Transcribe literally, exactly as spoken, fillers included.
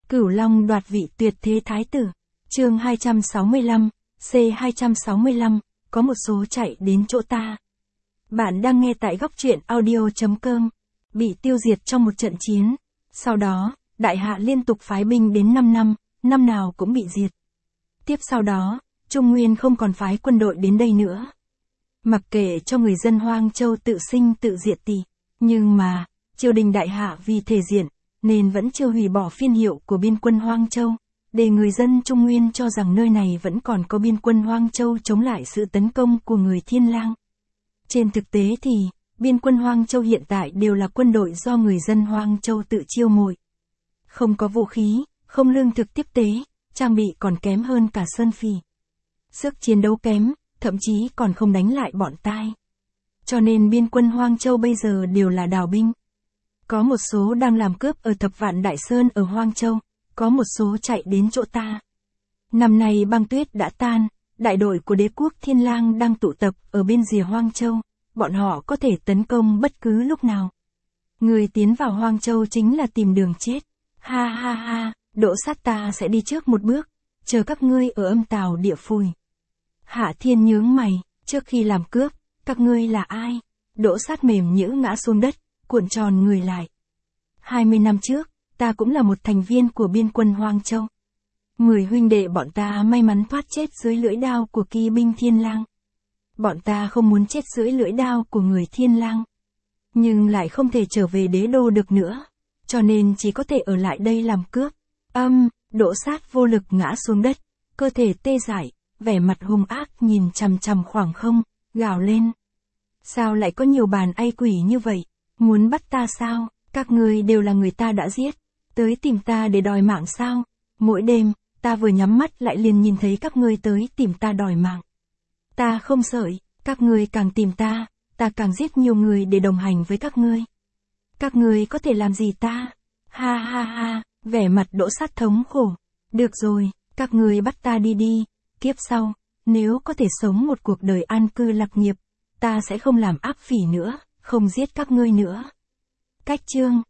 Cửu Long đoạt vị tuyệt thế thái tử. Chương hai trăm sáu mươi lăm, C hai trăm sáu mươi lăm, có một số chạy đến chỗ ta. Bạn đang nghe tại góc truyện audio chấm com. Bị tiêu diệt trong một trận chiến. Sau đó, đại hạ liên tục phái binh đến năm năm, năm nào cũng bị diệt. Tiếp sau đó, Trung Nguyên không còn phái quân đội đến đây nữa. Mặc kệ cho người dân Hoang Châu tự sinh tự diệt tì. Nhưng mà, triều đình đại hạ vì thể diện, nên vẫn chưa hủy bỏ phiên hiệu của biên quân Hoang Châu, để người dân Trung Nguyên cho rằng nơi này vẫn còn có biên quân Hoang Châu chống lại sự tấn công của người Thiên Lang. Trên thực tế thì, biên quân Hoang Châu hiện tại đều là quân đội do người dân Hoang Châu tự chiêu mộ. Không có vũ khí, không lương thực tiếp tế, trang bị còn kém hơn cả Sơn Phỉ. Sức chiến đấu kém, thậm chí còn không đánh lại bọn Tai. Cho nên biên quân Hoang Châu bây giờ đều là đào binh. Có một số đang làm cướp ở Thập Vạn Đại Sơn ở Hoang Châu, có một số chạy đến chỗ ta. Năm nay băng tuyết đã tan, đại đội của đế quốc Thiên Lang đang tụ tập ở bên rìa Hoang Châu, bọn họ có thể tấn công bất cứ lúc nào. Người tiến vào Hoang Châu chính là tìm đường chết. Ha ha ha, Đỗ Sát ta sẽ đi trước một bước, chờ các ngươi ở âm tào địa phùi. Hạ Thiên nhướng mày, trước khi làm cướp, các ngươi là ai? Đỗ Sát mềm nhũn ngã xuống đất, cuộn tròn người lại. hai mươi năm trước, ta cũng là một thành viên của biên quân Hoang Châu. Mười huynh đệ bọn ta may mắn thoát chết dưới lưỡi đao của kỳ binh Thiên Lang. Bọn ta không muốn chết dưới lưỡi đao của người Thiên Lang, nhưng lại không thể trở về đế đô được nữa, cho nên chỉ có thể ở lại đây làm cướp. Âm, Đỗ Sát vô lực ngã xuống đất, cơ thể tê dại, vẻ mặt hung ác nhìn chằm chằm khoảng không, gào lên. Sao lại có nhiều bàn ai quỷ như vậy? Muốn bắt ta sao? Các ngươi đều là người ta đã giết, tới tìm ta để đòi mạng sao? Mỗi đêm, ta vừa nhắm mắt lại liền nhìn thấy các ngươi tới tìm ta đòi mạng. Ta không sợ, các ngươi càng tìm ta, ta càng giết nhiều người để đồng hành với các ngươi. Các ngươi có thể làm gì ta? Ha ha ha, vẻ mặt Đỗ Sát thống khổ. Được rồi, các ngươi bắt ta đi đi, kiếp sau, nếu có thể sống một cuộc đời an cư lạc nghiệp, ta sẽ không làm ác phỉ nữa, không giết các ngươi nữa. Cách chương